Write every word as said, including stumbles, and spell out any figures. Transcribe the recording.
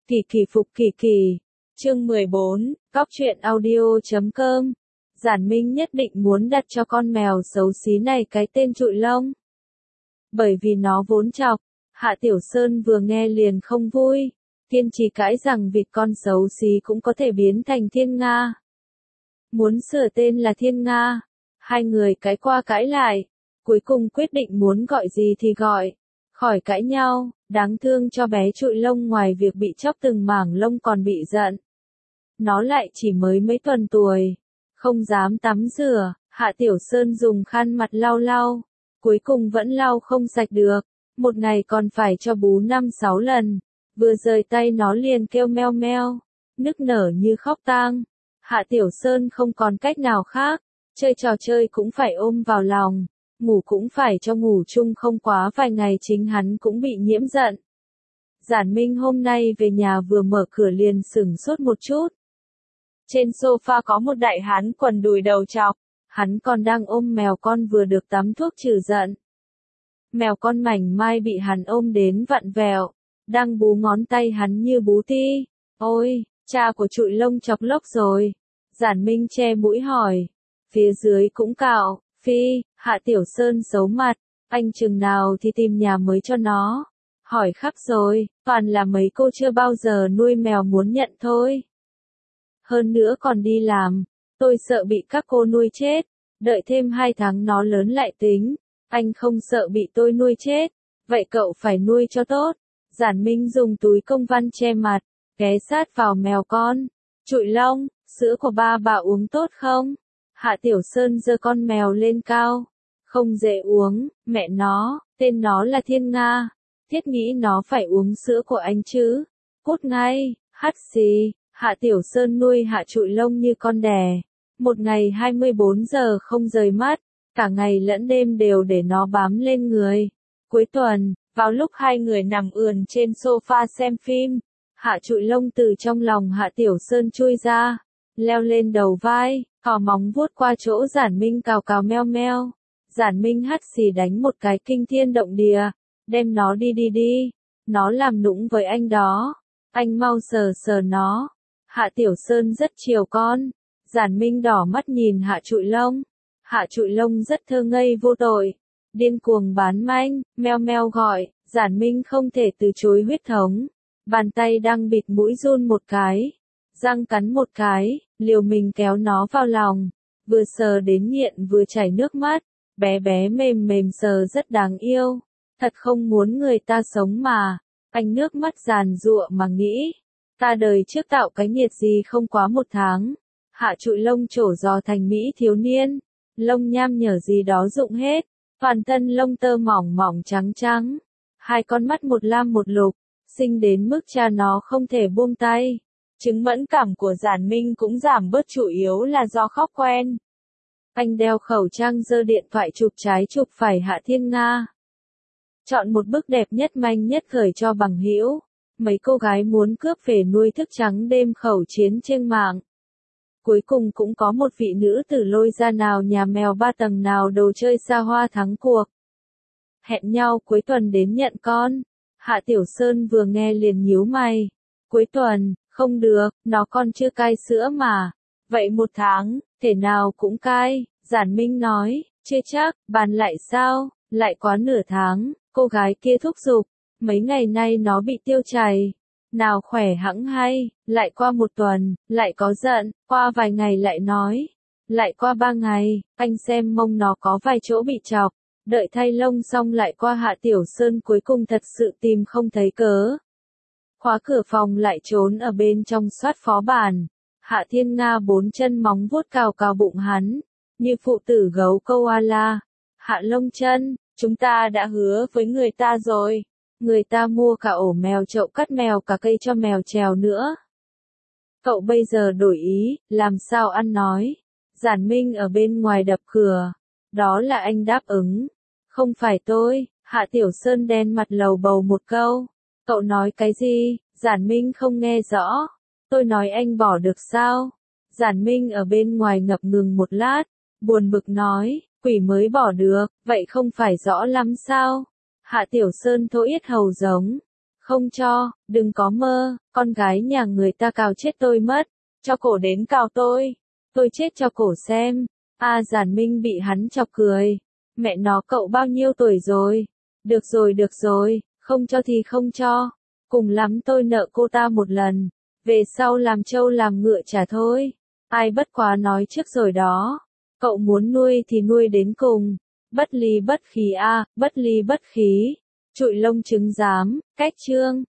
Kỳ kỳ phục kỳ kỳ. Chương mười bốn, Cóc truyện audio chấm com. Giản Minh nhất định muốn đặt cho con mèo xấu xí này cái tên Trụi Lông. Bởi vì nó vốn chọc, Hạ Tiểu Sơn vừa nghe liền không vui, kiên trì cãi rằng vịt con xấu xí cũng có thể biến thành Thiên Nga. Muốn sửa tên là Thiên Nga, hai người cãi qua cãi lại, cuối cùng quyết định muốn gọi gì thì gọi. Khỏi cãi nhau, đáng thương cho bé Trụi Lông ngoài việc bị chóc từng mảng lông còn bị giận. Nó lại chỉ mới mấy tuần tuổi, không dám tắm rửa, Hạ Tiểu Sơn dùng khăn mặt lau lau, cuối cùng vẫn lau không sạch được, một ngày còn phải cho bú năm sáu lần, vừa rời tay nó liền kêu meo meo, nức nở như khóc tang. Hạ Tiểu Sơn không còn cách nào khác, chơi trò chơi cũng phải ôm vào lòng, ngủ cũng phải cho ngủ chung, không quá vài ngày chính hắn cũng bị nhiễm giận. Giản Minh hôm nay về nhà vừa mở cửa liền sửng sốt một chút. Trên sofa có một đại hán quần đùi đầu chọc, hắn còn đang ôm mèo con vừa được tắm thuốc trừ giận. Mèo con mảnh mai bị hắn ôm đến vặn vẹo, đang bú ngón tay hắn như bú ti. Ôi, cha của Trụi Lông chọc lốc rồi. Giản Minh che mũi hỏi. Phía dưới cũng cạo, phi, Hạ Tiểu Sơn xấu mặt, anh chừng nào thì tìm nhà mới cho nó. Hỏi khắp rồi, toàn là mấy cô chưa bao giờ nuôi mèo muốn nhận thôi. Hơn nữa còn đi làm, tôi sợ bị các cô nuôi chết, đợi thêm hai tháng nó lớn lại tính, anh không sợ bị tôi nuôi chết, vậy cậu phải nuôi cho tốt. Giản Minh dùng túi công văn che mặt, ghé sát vào mèo con. Trụi Lông, sữa của ba bà uống tốt không? Hạ Tiểu Sơn giơ con mèo lên cao. Không dễ uống, mẹ nó, tên nó là Thiên Nga. Thiết nghĩ nó phải uống sữa của anh chứ. Cút ngay, hắt xì. Hạ Tiểu Sơn nuôi Hạ Trụi Lông như con đẻ. Một ngày hai mươi bốn giờ không rời mắt, cả ngày lẫn đêm đều để nó bám lên người. Cuối tuần, vào lúc hai người nằm ườn trên sofa xem phim, Hạ Trụi Lông từ trong lòng Hạ Tiểu Sơn chui ra, leo lên đầu vai, cò móng vuốt qua chỗ Giản Minh cào cào meo meo. Giản Minh hắt xì đánh một cái kinh thiên động địa, đem nó đi đi đi, nó làm nũng với anh đó, anh mau sờ sờ nó. Hạ Tiểu Sơn rất chiều con. Giản Minh đỏ mắt nhìn Hạ Trụi Lông. Hạ Trụi Lông rất thơ ngây vô tội, điên cuồng bán manh, meo meo gọi. Giản Minh không thể từ chối huyết thống, bàn tay đang bịt mũi run một cái, răng cắn một cái, liều mình kéo nó vào lòng, vừa sờ đến nghiện vừa chảy nước mắt. Bé bé mềm mềm sờ rất đáng yêu, thật không muốn người ta sống mà. Anh nước mắt giàn giụa mà nghĩ, ta đời trước tạo cái nhiệt gì không quá một tháng. Hạ Trụi Lông trổ giò thành mỹ thiếu niên, lông nham nhở gì đó rụng hết, toàn thân lông tơ mỏng mỏng trắng trắng, hai con mắt một lam một lục, xinh đến mức cha nó không thể buông tay. Chứng mẫn cảm của Giản Minh cũng giảm bớt, chủ yếu là do khóc quen. Anh đeo khẩu trang giơ điện thoại chụp trái chụp phải Hạ Thiên Nga. Chọn một bức đẹp nhất manh nhất gửi cho bằng hữu. Mấy cô gái muốn cướp về nuôi thức trắng đêm khẩu chiến trên mạng. Cuối cùng cũng có một vị nữ tử lôi ra nào nhà mèo ba tầng nào đồ chơi xa hoa thắng cuộc. Hẹn nhau cuối tuần đến nhận con. Hạ Tiểu Sơn vừa nghe liền nhíu mày. Cuối tuần, không được, nó còn chưa cai sữa mà. Vậy một tháng, thể nào cũng cai. Giản Minh nói, chưa chắc, bàn lại sao, lại quá nửa tháng. Cô gái kia thúc giục, mấy ngày nay nó bị tiêu chảy. Nào khỏe hẵng hay, lại qua một tuần, lại có giận, qua vài ngày lại nói, lại qua ba ngày, anh xem mông nó có vài chỗ bị chọc, đợi thay lông xong lại qua. Hạ Tiểu Sơn cuối cùng thật sự tìm không thấy cớ. Khóa cửa phòng lại trốn ở bên trong soát phó bản. Hạ Thiên Nga bốn chân móng vuốt cào cào bụng hắn, như phụ tử gấu koala. Hạ Lông Chân, chúng ta đã hứa với người ta rồi. Người ta mua cả ổ mèo, chậu cắt mèo, cả cây cho mèo trèo nữa. Cậu bây giờ đổi ý, làm sao ăn nói. Giản Minh ở bên ngoài đập cửa. Đó là anh đáp ứng. Không phải tôi. Hạ Tiểu Sơn đen mặt lầu bầu một câu. Cậu nói cái gì? Giản Minh không nghe rõ. Tôi nói anh bỏ được sao? Giản Minh ở bên ngoài ngập ngừng một lát, buồn bực nói, quỷ mới bỏ được, vậy không phải rõ lắm sao? Hạ Tiểu Sơn thô yết hầu giống. Không cho, đừng có mơ, con gái nhà người ta cào chết tôi mất, cho cổ đến cào tôi, tôi chết cho cổ xem. A Giản Minh bị hắn chọc cười, mẹ nó cậu bao nhiêu tuổi rồi? Được rồi được rồi, không cho thì không cho, cùng lắm tôi nợ cô ta một lần, về sau làm trâu làm ngựa trả thôi, ai bất quá nói trước rồi đó, cậu muốn nuôi thì nuôi đến cùng, bất ly bất khí a, bất ly bất khí, trụi lông trứng giám, cách chương.